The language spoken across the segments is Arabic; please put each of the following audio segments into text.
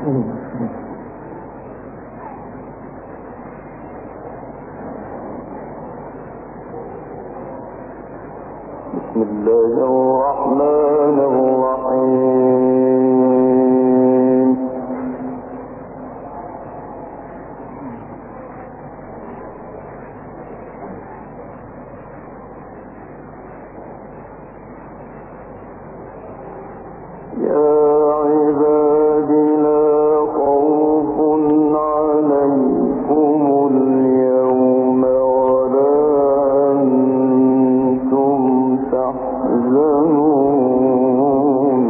بسم الله الرحمن الرحيم. يا عبادي لا خوف عليكم اليوم ولا أنتم تحزنون.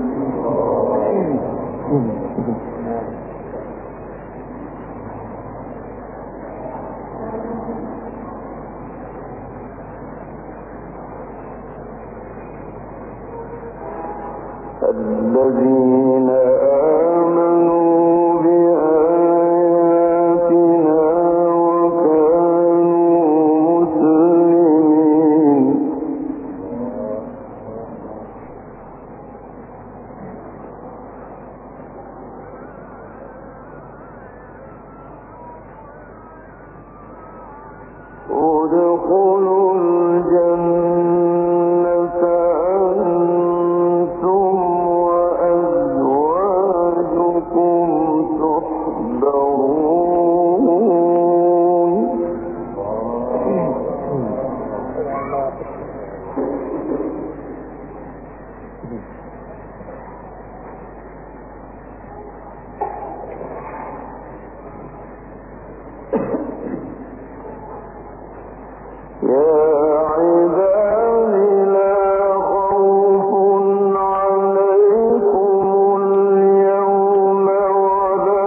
الذين آمنوا بآياتنا وكانوا مسلمين. ادخلوا الجنة أنتم وأزواجكم تحبرون. يا عبادي لا خوف عليكم اليوم ولا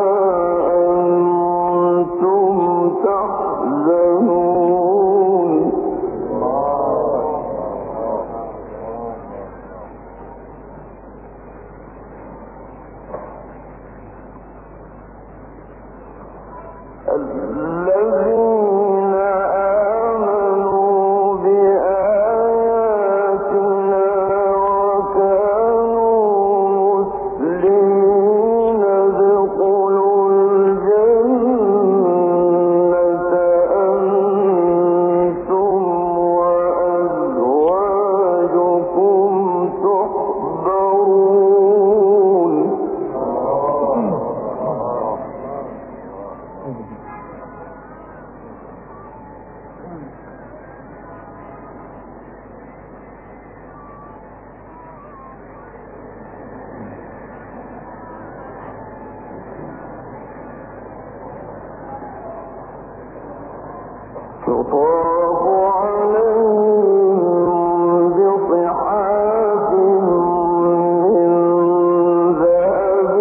أنتم تحزنون. الذين آمنوا بآياتنا وكانوا مسلمين ادخلوا الجنة أنتم وأزواجكم تحبرون. يطاف عليهم بصحاف من ذهب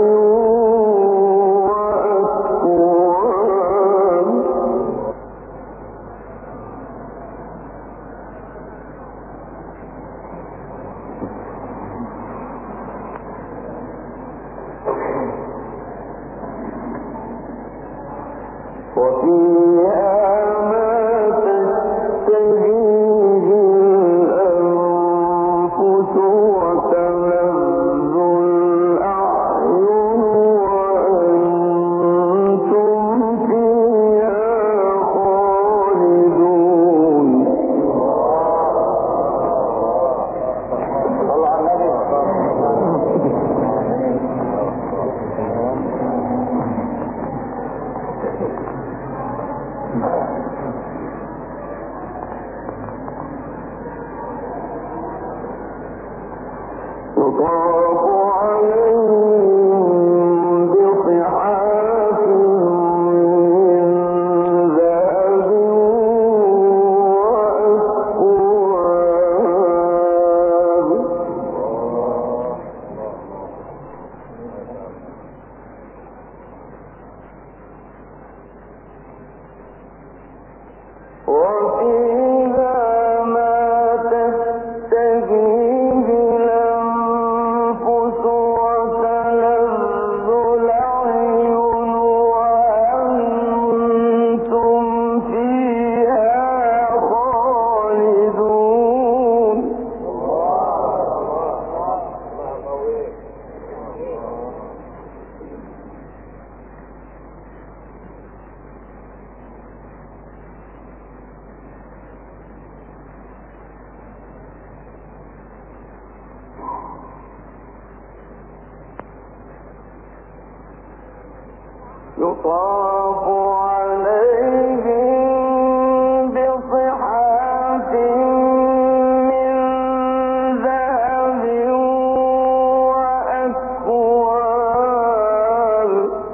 وأكواب. وفيها يطاف عليهم بصحاف من ذهب وأكواب. وفيها ما تستهيه الأنفس يطاف عليهم بصحاف من ذهب وأكواب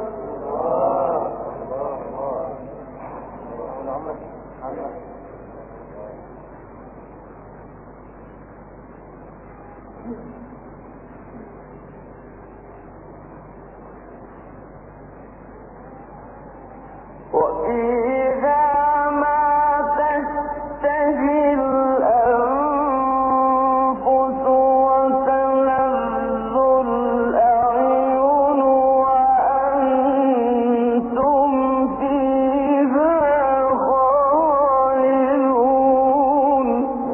وفيها ما تشتهي الأنفس وتلذ الأعين وأنتم فيها خالدون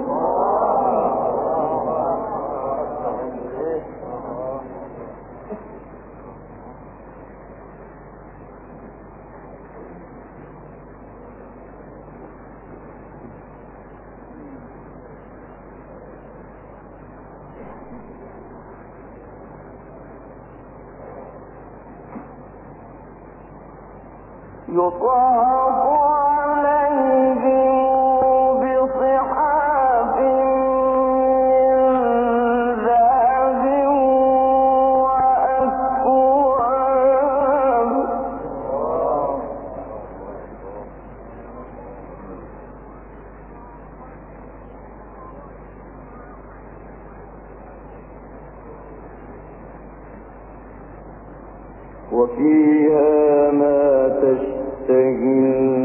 يطاف عليهم بصحاف من ذهب وأكواب وفيها ما تشتهي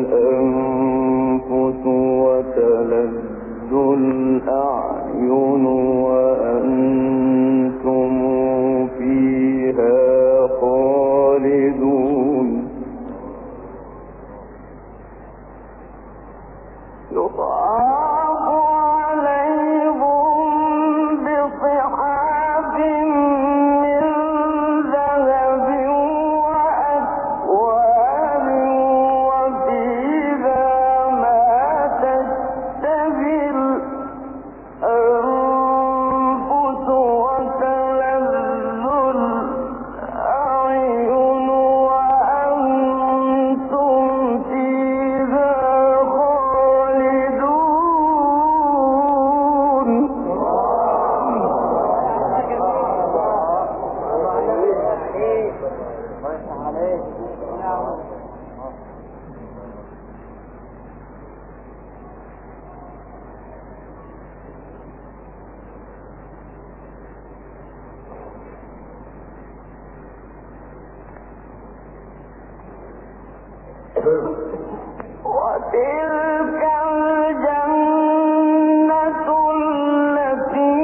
الأنفس وتلذ الأعين وأنتم فيها خالدون يطاف عليهم بصحاف من ذهب وأكواب وفيها ما تشتهي الأنفس وتلذ الأعين وأنتم فيها خالدون وتلك الجنة التي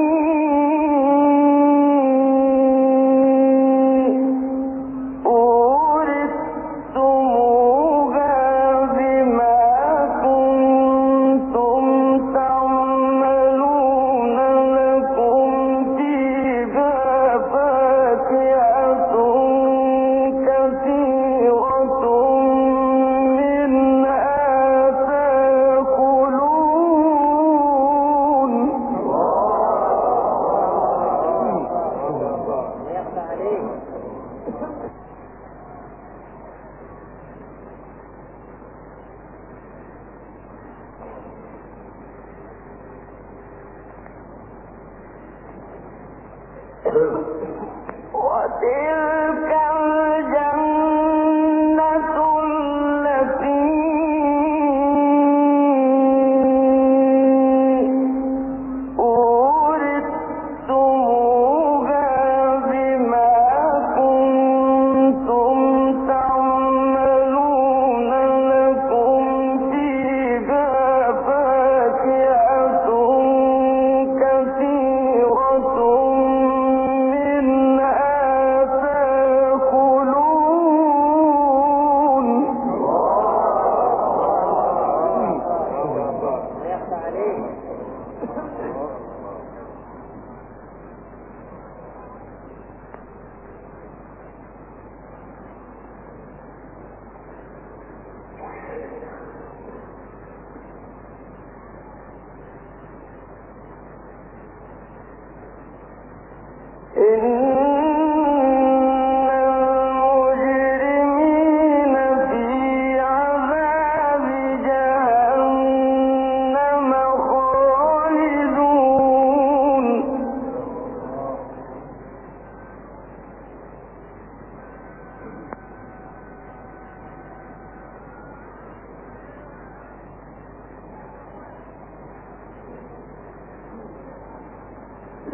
أورثتموها بما كنتم تعملون لكم فيها فاكهة كثيرة منها تأكلون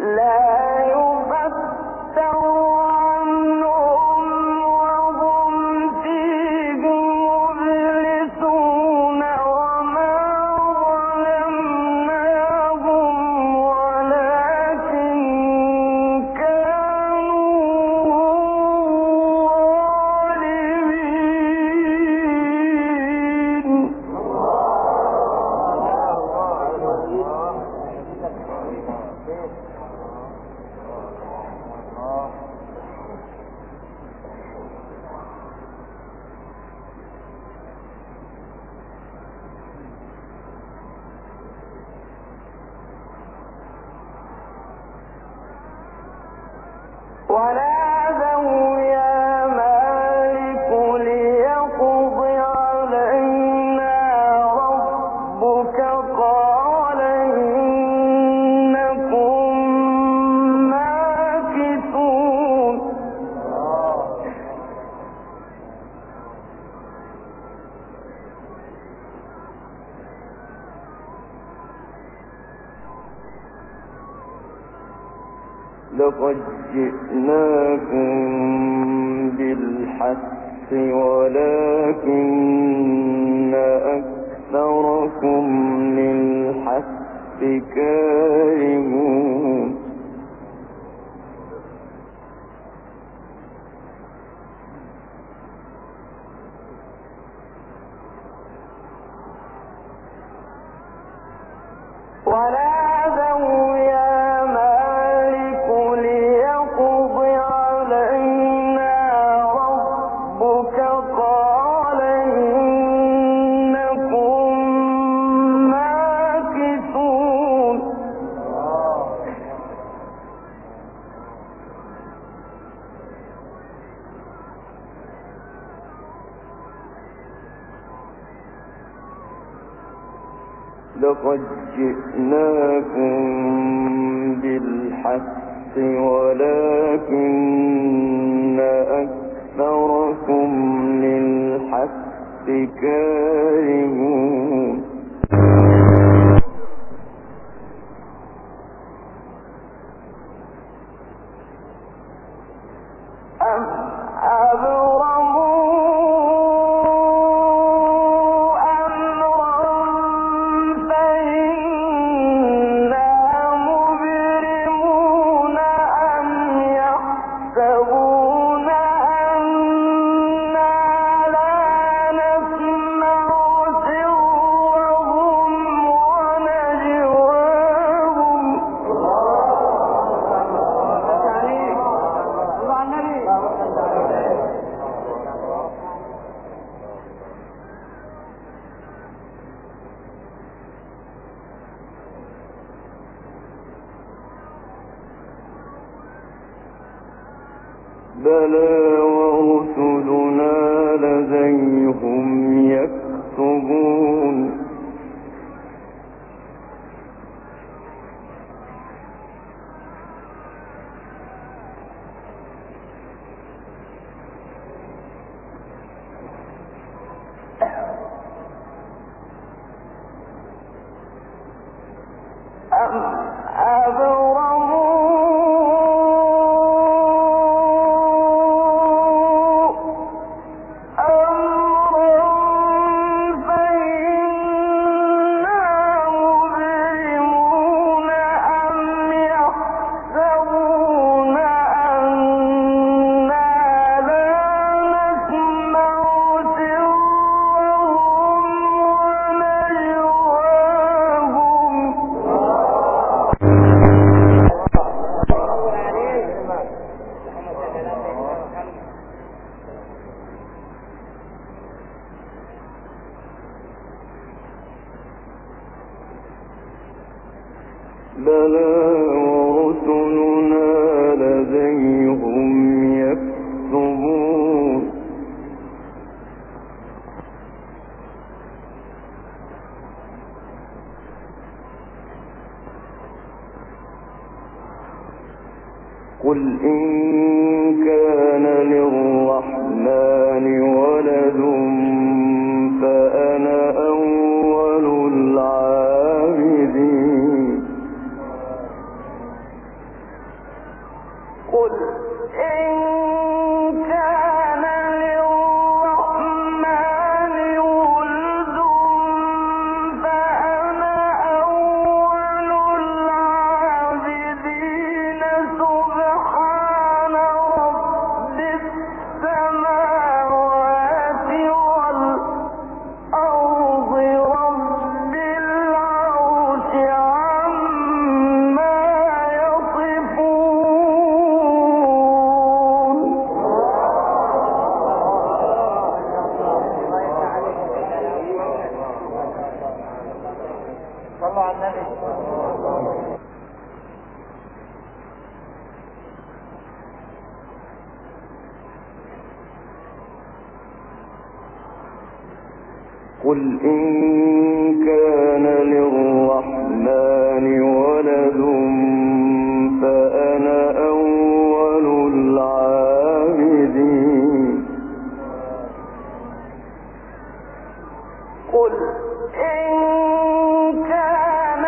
لقد جئناكم بالحق ولكن أكثركم للحق كارهون لقد جئناكم بالحق ولكن أكثركم للحق كارهون بلى ورسلنا لديهم يكتبون بلى ورسلنا لديهم يكتبون قل إن كان للرحمن ولد فأنا أول العابدين قل إن كان للرحمن ولد فأنا أول العابدين قل إن كان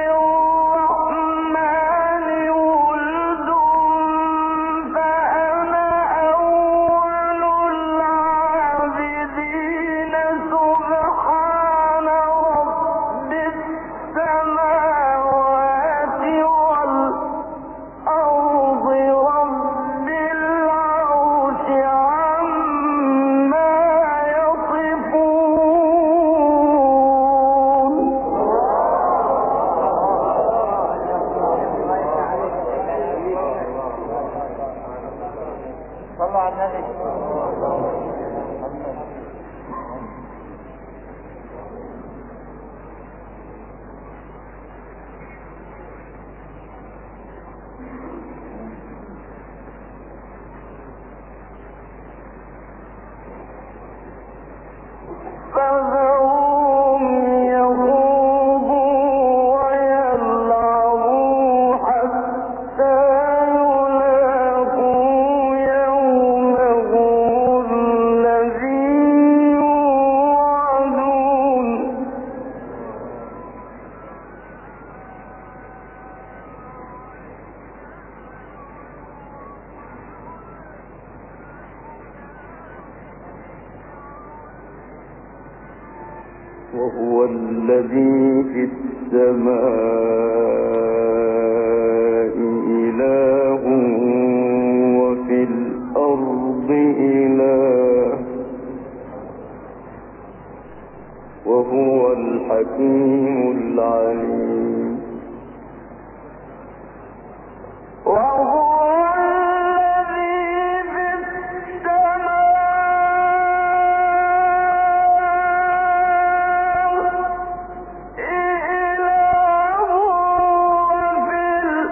للرحمن ولد فأنا أول العابدين سبحان رب السماوات والأرض رب العرش عما يصفون. صلى على النبي. فذرهم يخوضوا ويلعبوا حتى يلاقوا يومهم الذي يوعدون. وهو الذي في السماء إله وفي الأرض إله وهو الحكيم العليم. وهو الذي في السماء إله وفي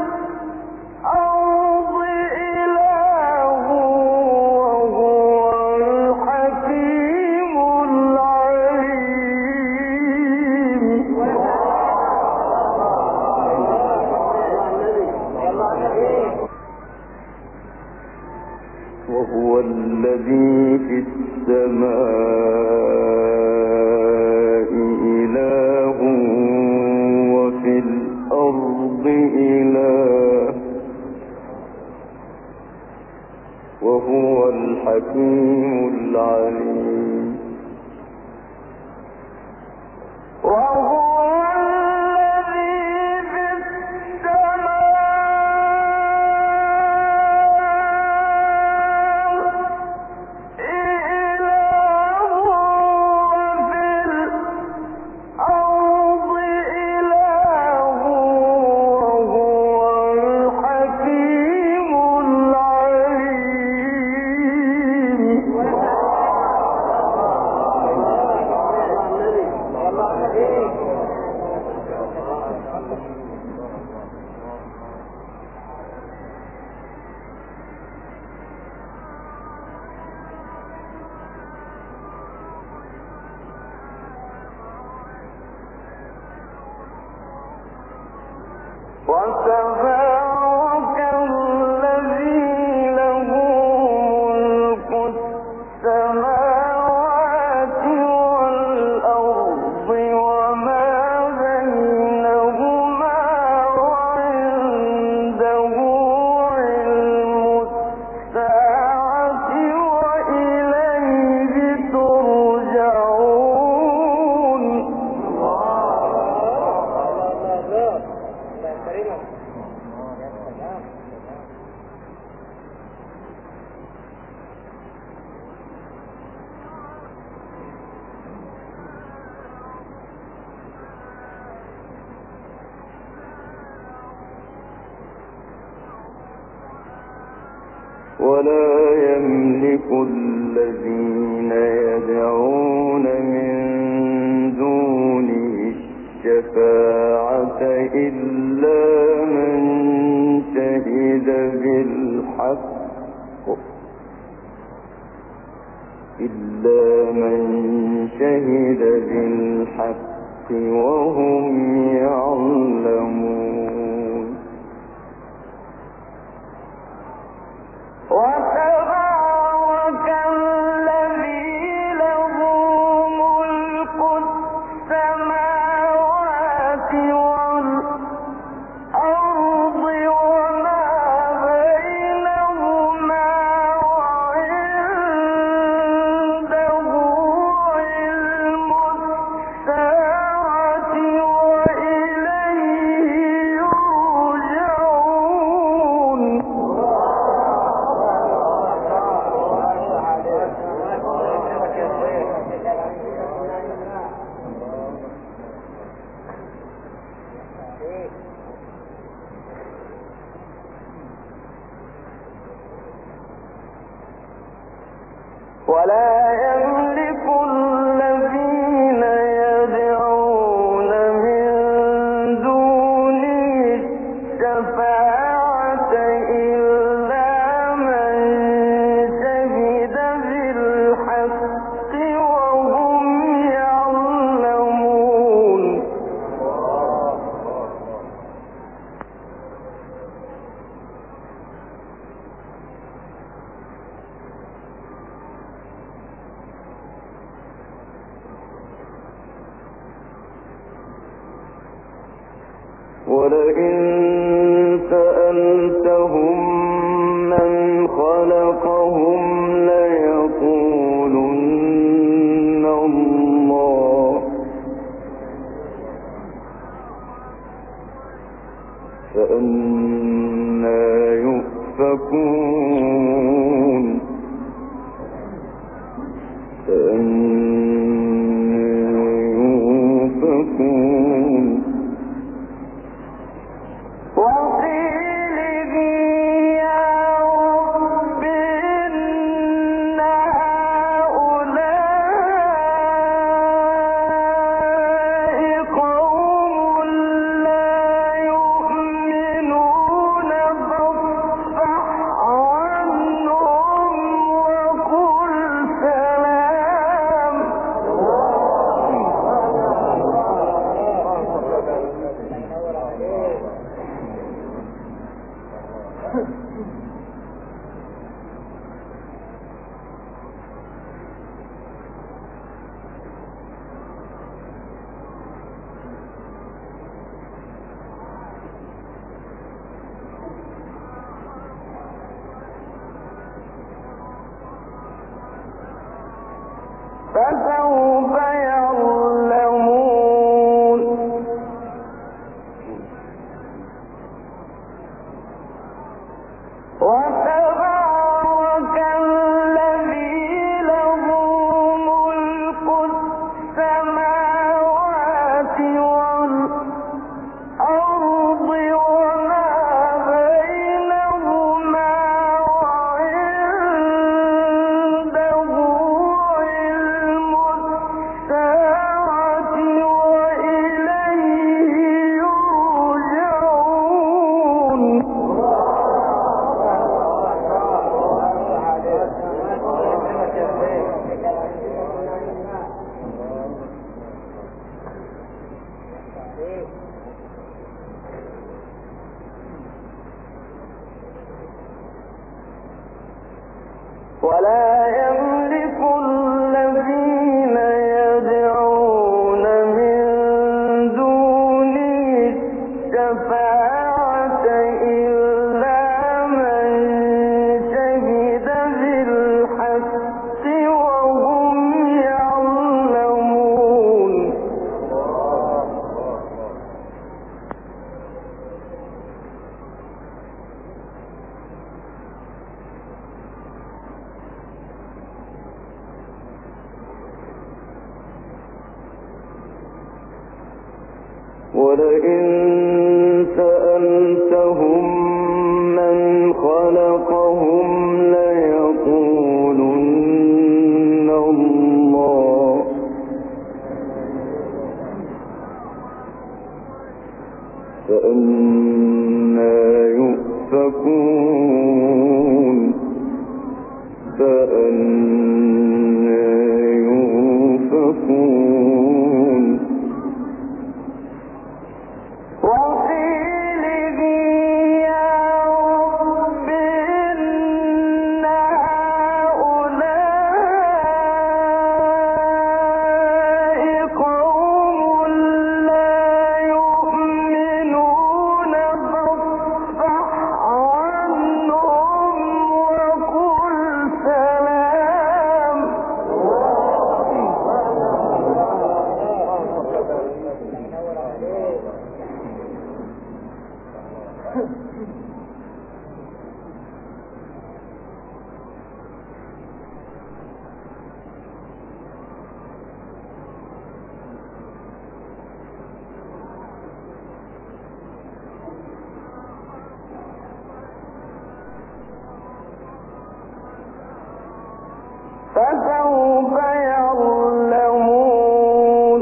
الأرض إله وهو الحكيم العليم. وهو الذي في السماء إله وفي الأرض إله وهو الحكيم العليم. وهو الذي في السماء إله وفي الأرض إله وهو الحكيم العليم. ولا يملك الذين يدعون من دونه الشفاعة إلا من شهد بالحق وهم يعلمون وتبارك الذي له ملك السماوات والأرض وما بينهما وعنده علم الساعة وإليه يرجعون ولا يملك الذين يدعون من دونه الشفاعة إلا من شهد بالحق وهم يعلمون ولئن سألتهم من خلقهم ليقولن الله فأنى يؤفكون وقيله يا رب إن هؤلاء قوم لا يؤمنون فاصفح عنهم وقل سلام فسوف يعلمون وتبارك الذي له ملك السماوات والأرض وما بينهما وعنده علم الساعة وإليه يرجعون ولا يملك الذين يدعون من دونه الشفاعة إلا من شهد بالحق وهم يعلمون ولئن سألتهم من خلقهم فسوف يعلمون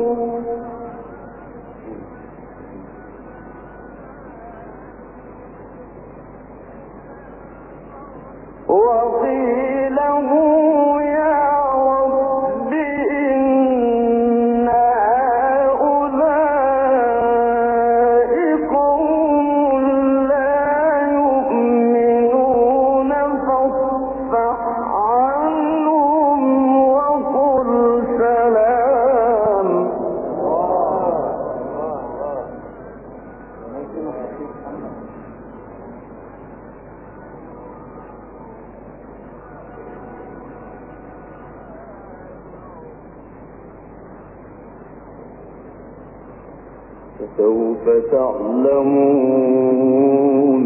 وقيله يا رب إن هؤلاء قوم لا يؤمنون فاصفح عنهم وقل سلام فسوف تعلمون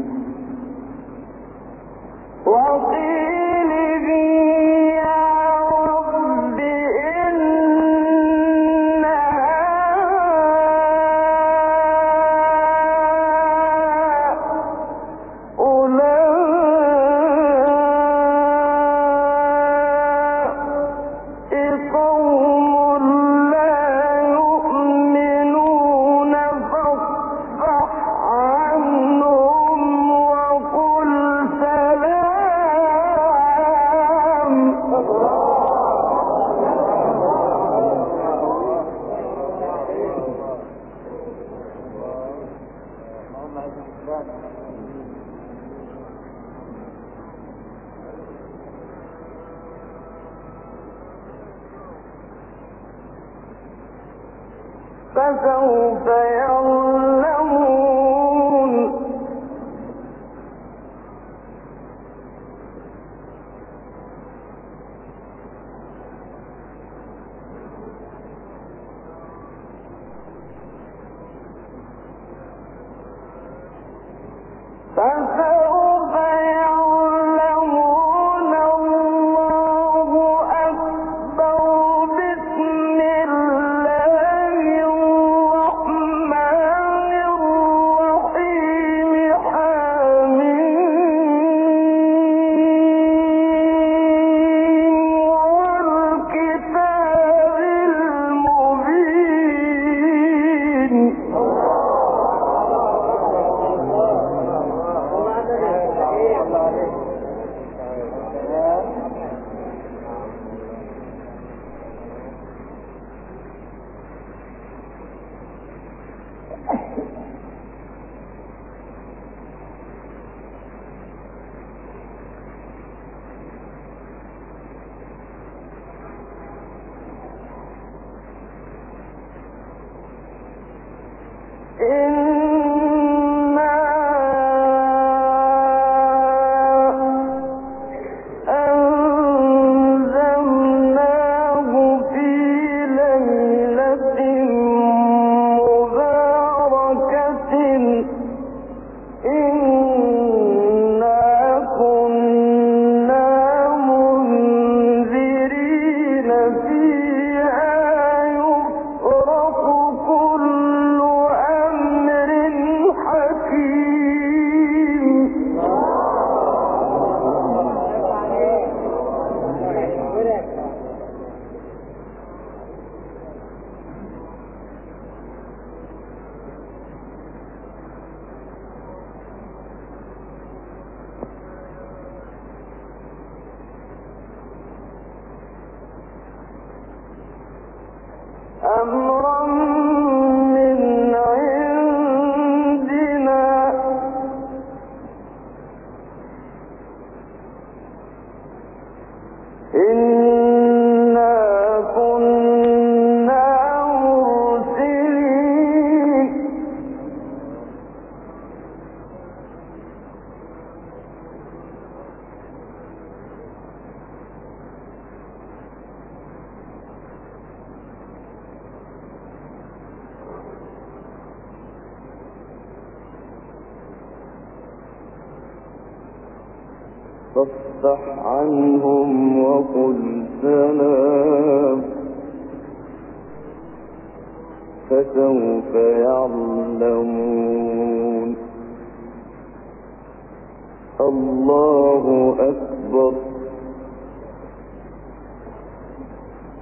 وقيله يا رب إن هؤلاء قوم لا يؤمنون فاصفح عنهم وقل سلام فسوف يعلمون فسوف يعلمون الله أكبر بسم الله الرحمن الرحيم حميم والكتاب المبين إنا أنزلناه في ليلة مباركة إنا كنا منذرين فيها يفرق كل أمر حكيم أمرا من عندنا إنا كنا مرسلين فاصفح عنهم وقل سلام فسوف يعلمون الله أكبر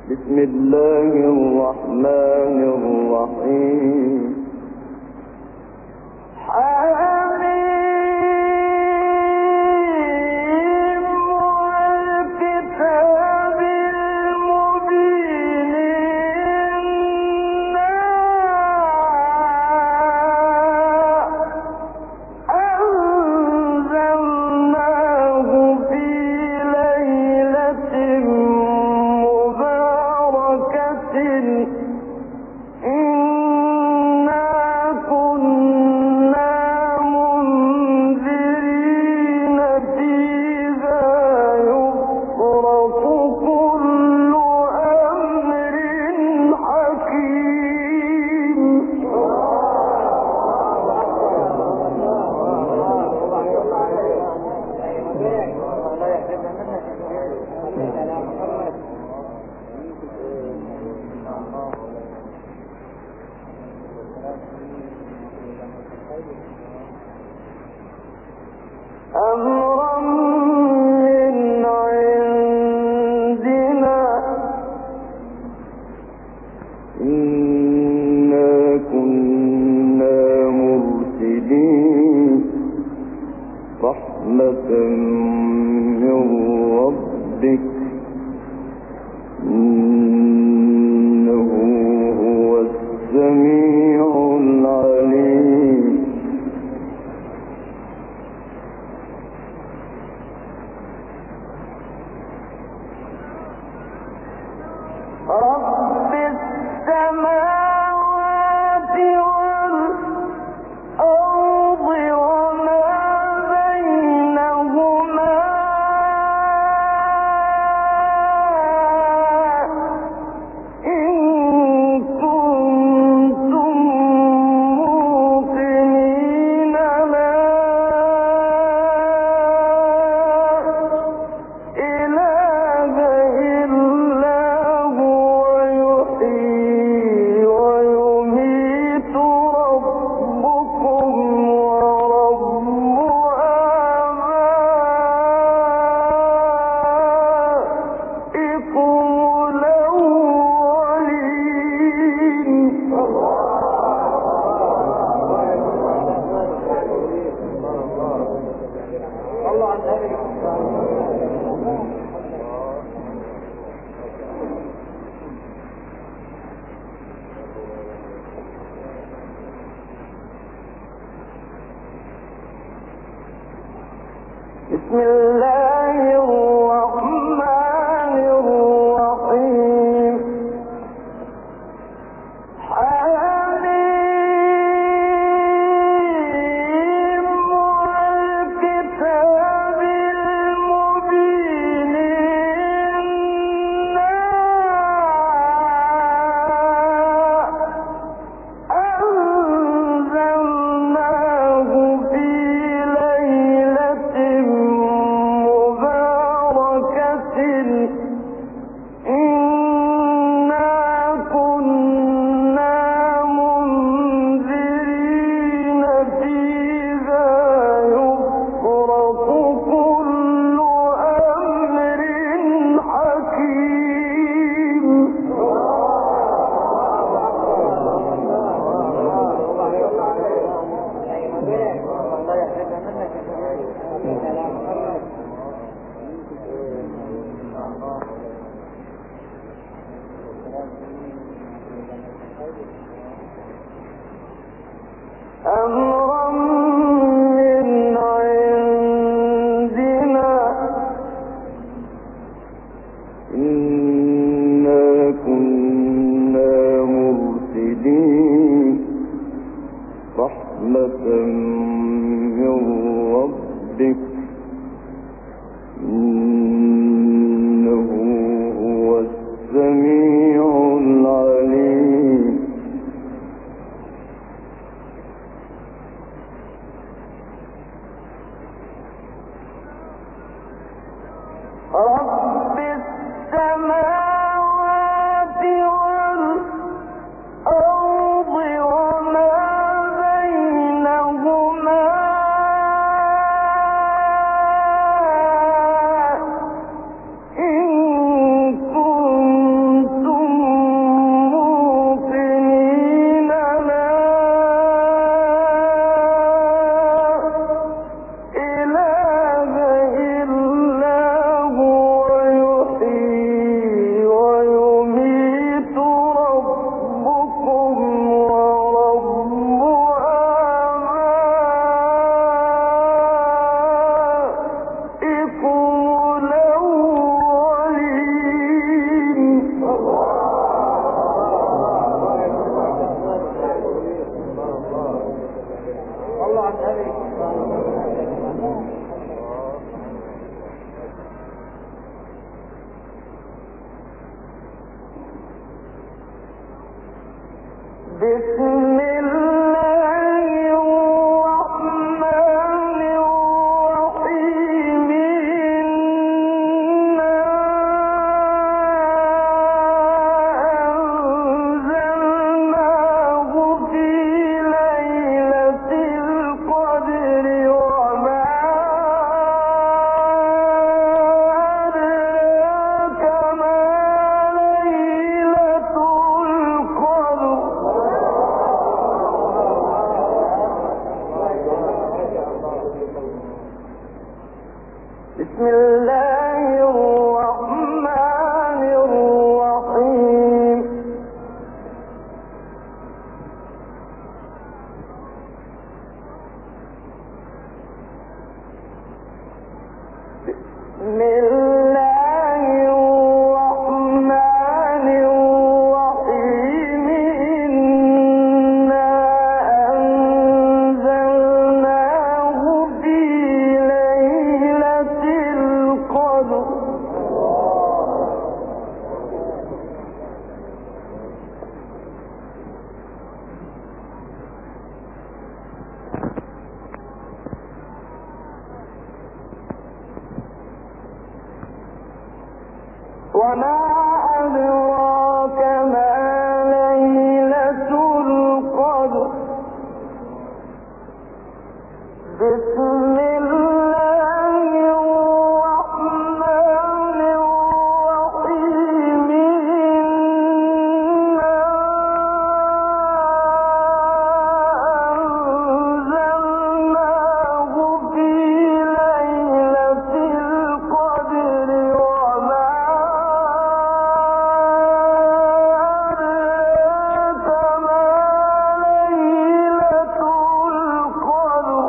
بسم الله الرحمن الرحيم أمرا من عندنا إنا كنا مرسلين رحمة من ربك إنه هو السميع العليم رب السماوات والأرض وما بينهما إن كنتم موقنين لا إله إلا هو يحيي ويميت ربكم ورب آبائكم بسم الله الرحمن الرحيم حميم والكتاب المبين إنا أنزلناه في ليلة مباركة إنا كنا منذرين فيها يفرق كل أمر حكيم أمرا من عندنا إنا كنا مرسلين رحمة من ربك إنه هو السميع العليم بسم الله الرحمن الرحيم بسم الله الرحمن الرحيم إنا أنزلناه في ليلة القدر وما أدراك ما ليلة القدر بسم الله الرحمن الرحيم إنا أنزلناه في ليلة القدر وما أدراك ما ليلة القدر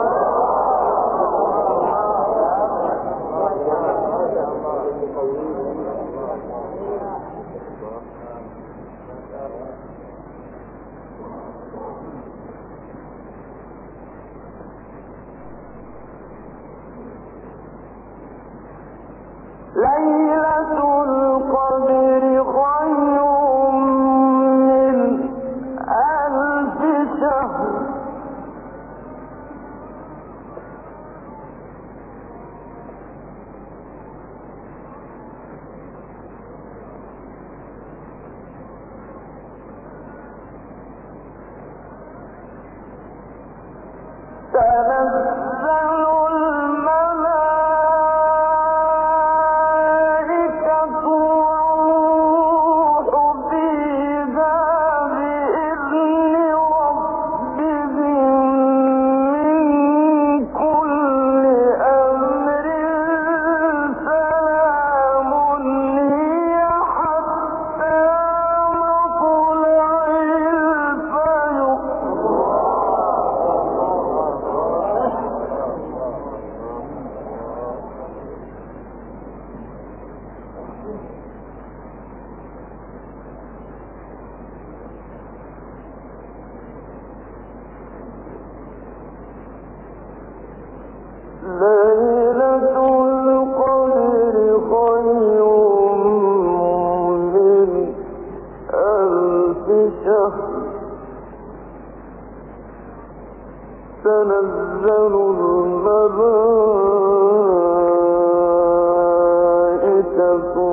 ليلة القدر خير من ألف شهر تنزل الملائكة والروح فيها بإذن ربهم من كل أمر سلام هي حتى مطلع الفجر ليلة القدر خير من ألف شهر تنزل الملائكة